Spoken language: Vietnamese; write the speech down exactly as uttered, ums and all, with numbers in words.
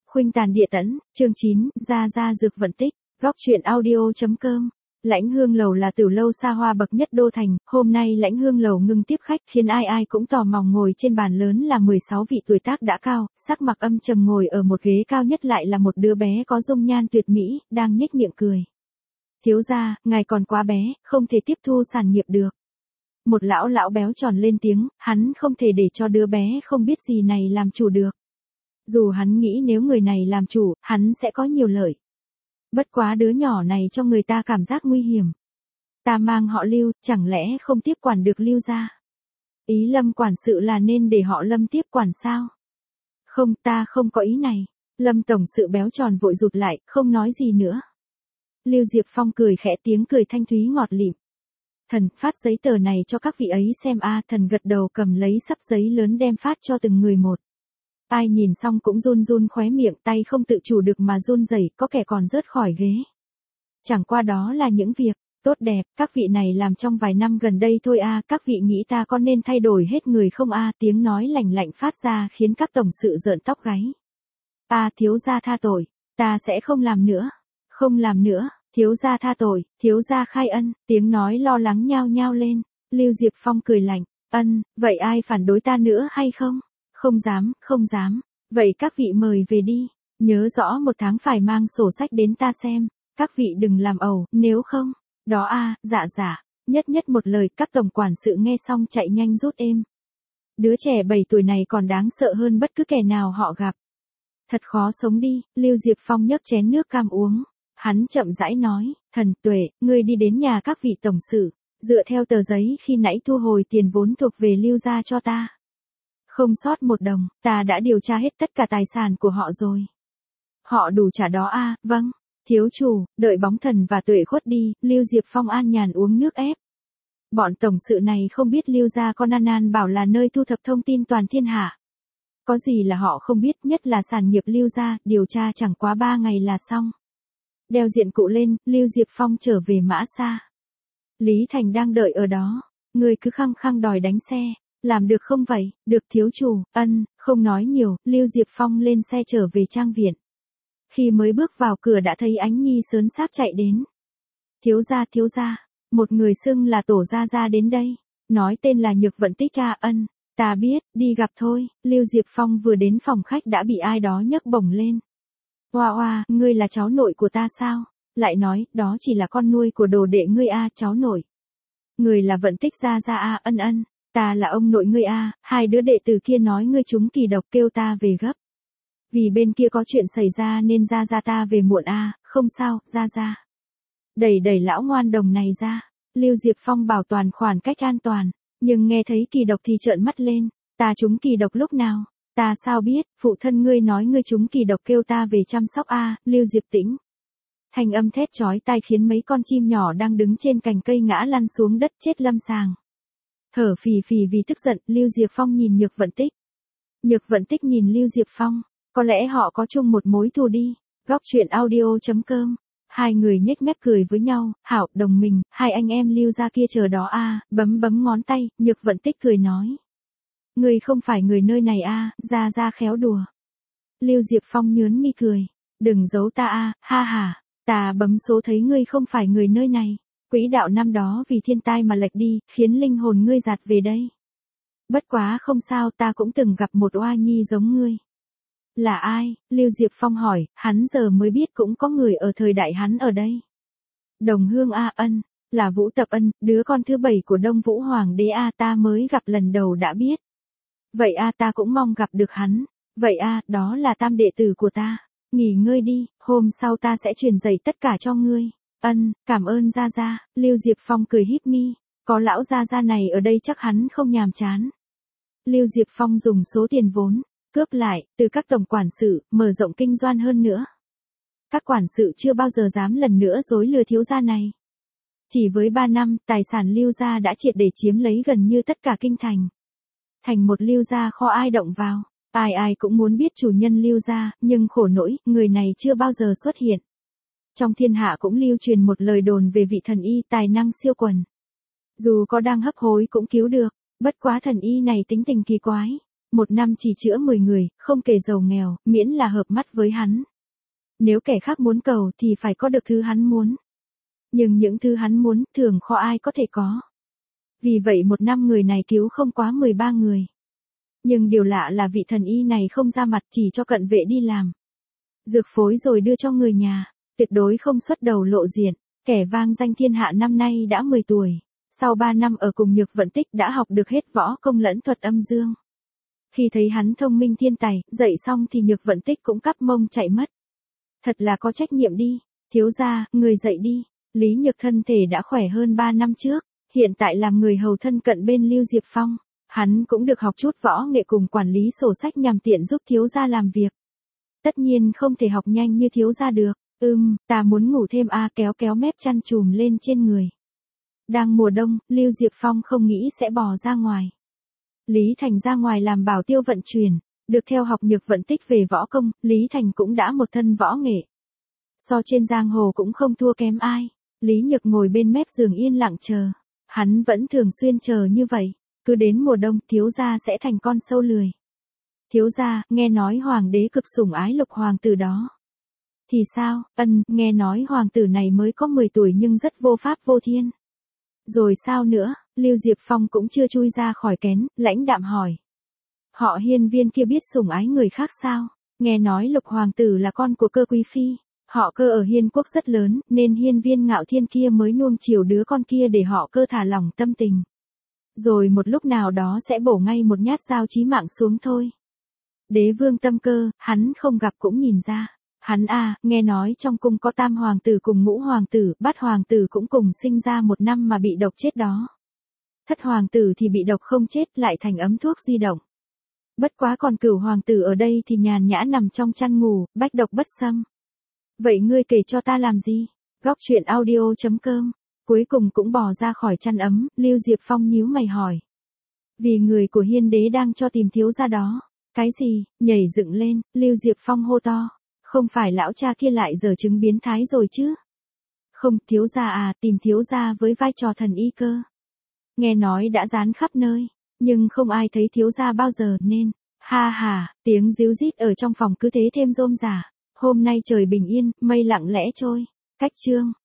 Khuynh tàn địa tẫn, chương chín, Gia Gia dược vận tích, góc truyện audio.com. Lãnh Hương Lầu là tiểu lâu xa hoa bậc nhất đô thành, hôm nay Lãnh Hương Lầu ngưng tiếp khách khiến ai ai cũng tò mò. Ngồi trên bàn lớn là mười sáu vị tuổi tác đã cao, sắc mặt âm trầm, ngồi ở một ghế cao nhất lại là một đứa bé có dung nhan tuyệt mỹ, đang nhếch miệng cười. Thiếu gia, ngài còn quá bé, không thể tiếp thu sản nghiệp được. Một lão lão béo tròn lên tiếng, hắn không thể để cho đứa bé không biết gì này làm chủ được. Dù hắn nghĩ nếu người này làm chủ, hắn sẽ có nhiều lợi. Bất quá đứa nhỏ này cho người ta cảm giác nguy hiểm. Ta mang họ Lưu, chẳng lẽ không tiếp quản được Lưu gia? Ý Lâm quản sự là nên để họ Lâm tiếp quản sao? Không, ta không có ý này. Lâm tổng sự béo tròn vội rụt lại, không nói gì nữa. Lưu Diệp Phong cười khẽ, tiếng cười thanh thúy ngọt lịm. Thần, phát giấy tờ này cho các vị ấy xem a. Thần gật đầu, cầm lấy sắp giấy lớn đem phát cho từng người một. Ai nhìn xong cũng run run khóe miệng, tay không tự chủ được mà run rẩy, có kẻ còn rớt khỏi ghế. Chẳng qua đó là những việc tốt đẹp các vị này làm trong vài năm gần đây thôi a. Các vị nghĩ ta có nên thay đổi hết người không a? Tiếng nói lành lạnh phát ra khiến các tổng sự rợn tóc gáy. A, thiếu gia tha tội, ta sẽ không làm nữa. Không làm nữa, thiếu gia tha tội, thiếu gia khai ân. Tiếng nói lo lắng nhao nhao lên. Lưu Diệp Phong cười lạnh, ân, vậy ai phản đối ta nữa hay không? Không dám, không dám. Vậy các vị mời về đi. Nhớ rõ một tháng phải mang sổ sách đến ta xem. Các vị đừng làm ẩu, nếu không. Đó a, dạ dạ. Nhất nhất một lời, các tổng quản sự nghe xong chạy nhanh rút êm. Đứa trẻ bảy tuổi này còn đáng sợ hơn bất cứ kẻ nào họ gặp. Thật khó sống đi. Lưu Diệp Phong nhấc chén nước cam uống. Hắn chậm rãi nói, Thần Tuệ, ngươi đi đến nhà các vị tổng sự, dựa theo tờ giấy khi nãy thu hồi tiền vốn thuộc về Lưu gia cho ta. Không sót một đồng, ta đã điều tra hết tất cả tài sản của họ rồi. Họ đủ trả đó a? Vâng. Thiếu chủ, đợi bóng Thần và Tuệ khuất đi, Lưu Diệp Phong an nhàn uống nước ép. Bọn tổng sự này không biết Lưu gia con An An bảo là nơi thu thập thông tin toàn thiên hạ. Có gì là họ không biết, nhất là sản nghiệp Lưu gia, điều tra chẳng quá ba ngày là xong. Đeo diện cụ lên, Lưu Diệp Phong trở về Mã Sa. Lý Thành đang đợi ở đó. Người cứ khăng khăng đòi đánh xe. Làm được không vậy? Được thiếu chủ, ân, không nói nhiều, Lưu Diệp Phong lên xe trở về trang viện. Khi mới bước vào cửa đã thấy Ánh Nhi sớn xác chạy đến. Thiếu gia, thiếu gia, một người xưng là Tổ gia gia đến đây. Nói tên là Nhược Vận Tích a. Ân, ta biết, đi gặp thôi. Lưu Diệp Phong vừa đến phòng khách đã bị ai đó nhấc bổng lên. Oa oa, ngươi là cháu nội của ta sao? Lại nói, đó chỉ là con nuôi của đồ đệ ngươi a. Cháu nội. Người là Vận Tích gia gia a. Ân ân. Ta là ông nội ngươi a. Hai đứa đệ tử kia nói ngươi trúng kỳ độc kêu ta về gấp. Vì bên kia có chuyện xảy ra nên gia gia ta về muộn a. Không sao, gia gia. Đẩy đẩy lão ngoan đồng này ra. Lưu Diệp Phong bảo toàn khoảng cách an toàn, nhưng nghe thấy kỳ độc thì trợn mắt lên. Ta trúng kỳ độc lúc nào? Ta sao biết? Phụ thân ngươi nói ngươi trúng kỳ độc kêu ta về chăm sóc a. Lưu Diệp Tĩnh. Thanh âm thét chói tai khiến mấy con chim nhỏ đang đứng trên cành cây ngã lăn xuống đất chết lâm sàng. Thở phì phì vì tức giận, Lưu Diệp Phong nhìn Nhược Vận Tích. Nhược Vận Tích nhìn Lưu Diệp Phong, có lẽ họ có chung một mối thù đi. Góc truyện audio.com. Hai người nhếch mép cười với nhau, hảo, đồng mình, hai anh em Lưu gia kia chờ đó a. Bấm bấm ngón tay, Nhược Vận Tích cười nói. Người không phải người nơi này a. Gia gia khéo đùa. Lưu Diệp Phong nhớn mi cười. Đừng giấu ta a. Ha ha, ta bấm số thấy ngươi không phải người nơi này. Quỹ đạo năm đó vì thiên tai mà lệch đi, khiến linh hồn ngươi giạt về đây. Bất quá không sao, ta cũng từng gặp một oa nhi giống ngươi. Là ai? Lưu Diệp Phong hỏi, hắn giờ mới biết cũng có người ở thời đại hắn ở đây. Đồng Hương a. Ân, là Vũ Tập Ân, đứa con thứ bảy của Đông Vũ Hoàng đế a. Ta mới gặp lần đầu đã biết. Vậy a, ta cũng mong gặp được hắn. Vậy a, đó là tam đệ tử của ta. Nghỉ ngơi đi, hôm sau ta sẽ truyền dạy tất cả cho ngươi. Ân, cảm ơn gia gia. Lưu Diệp Phong cười híp mi, có lão gia gia này ở đây chắc hắn không nhàm chán. Lưu Diệp Phong dùng số tiền vốn cướp lại từ các tổng quản sự, mở rộng kinh doanh hơn nữa. Các quản sự chưa bao giờ dám lần nữa dối lừa thiếu gia này. Chỉ với ba năm, tài sản Lưu gia đã triệt để chiếm lấy gần như tất cả kinh thành. Thành một Lưu gia kho ai động vào, ai ai cũng muốn biết chủ nhân Lưu gia, nhưng khổ nỗi, người này chưa bao giờ xuất hiện. Trong thiên hạ cũng lưu truyền một lời đồn về vị thần y tài năng siêu quần. Dù có đang hấp hối cũng cứu được, bất quá thần y này tính tình kỳ quái. Một năm chỉ chữa mười người, không kể giàu nghèo, miễn là hợp mắt với hắn. Nếu kẻ khác muốn cầu thì phải có được thứ hắn muốn. Nhưng những thứ hắn muốn thường khó ai có thể có. Vì vậy một năm người này cứu không quá mười ba người. Nhưng điều lạ là vị thần y này không ra mặt, chỉ cho cận vệ đi làm. Dược phối rồi đưa cho người nhà, tuyệt đối không xuất đầu lộ diện. Kẻ vang danh thiên hạ năm nay đã mười tuổi. Sau ba năm ở cùng Nhược Vận Tích đã học được hết võ công lẫn thuật âm dương. Khi thấy hắn thông minh thiên tài, dạy xong thì Nhược Vận Tích cũng cắp mông chạy mất. Thật là có trách nhiệm đi, thiếu gia, người dậy đi. Lý Nhược thân thể đã khỏe hơn ba năm trước, hiện tại làm người hầu thân cận bên Lưu Diệp Phong. Hắn cũng được học chút võ nghệ cùng quản lý sổ sách nhằm tiện giúp thiếu gia làm việc. Tất nhiên không thể học nhanh như thiếu gia được. Ừm, ta muốn ngủ thêm a, kéo kéo mép chăn chùm lên trên người. Đang mùa đông, Lưu Diệp Phong không nghĩ sẽ bò ra ngoài. Lý Thành ra ngoài làm bảo tiêu vận chuyển, được theo học Nhược Vận Tích về võ công, Lý Thành cũng đã một thân võ nghệ. So trên giang hồ cũng không thua kém ai. Lý Nhược ngồi bên mép giường yên lặng chờ. Hắn vẫn thường xuyên chờ như vậy, cứ đến mùa đông thiếu gia sẽ thành con sâu lười. Thiếu gia, nghe nói hoàng đế cực sủng ái Lục hoàng tử đó. Thì sao? Ân, nghe nói hoàng tử này mới có mười tuổi nhưng rất vô pháp vô thiên. Rồi sao nữa? Lưu Diệp Phong cũng chưa chui ra khỏi kén, lãnh đạm hỏi. Họ Hiên Viên kia biết sủng ái người khác sao? Nghe nói Lục hoàng tử là con của Cơ quý phi. Họ Cơ ở Hiên quốc rất lớn, nên Hiên Viên Ngạo Thiên kia mới nuông chiều đứa con kia để họ Cơ thả lỏng tâm tình. Rồi một lúc nào đó sẽ bổ ngay một nhát dao chí mạng xuống thôi. Đế vương Tâm Cơ, hắn không gặp cũng nhìn ra. Hắn à, nghe nói trong cung có tam hoàng tử cùng ngũ hoàng tử, bát hoàng tử cũng cùng sinh ra một năm mà bị độc chết đó. Thất hoàng tử thì bị độc không chết, lại thành ấm thuốc di động. Bất quá còn cửu hoàng tử ở đây thì nhàn nhã nằm trong chăn ngủ, bách độc bất xâm. Vậy ngươi kể cho ta làm gì? Góc truyện audio chấm com. Cuối cùng cũng bò ra khỏi chăn ấm, Lưu Diệp Phong nhíu mày hỏi. Vì người của Hiên đế đang cho tìm thiếu gia đó. Cái gì? Nhảy dựng lên, Lưu Diệp Phong hô to. Không phải lão cha kia lại giở chứng biến thái rồi chứ? Không, thiếu gia à, tìm thiếu gia với vai trò thần y cơ. Nghe nói đã dán khắp nơi, nhưng không ai thấy thiếu gia bao giờ nên, ha ha, tiếng ríu rít ở trong phòng cứ thế thêm rôm rả. Hôm nay trời bình yên, mây lặng lẽ trôi. Cách chương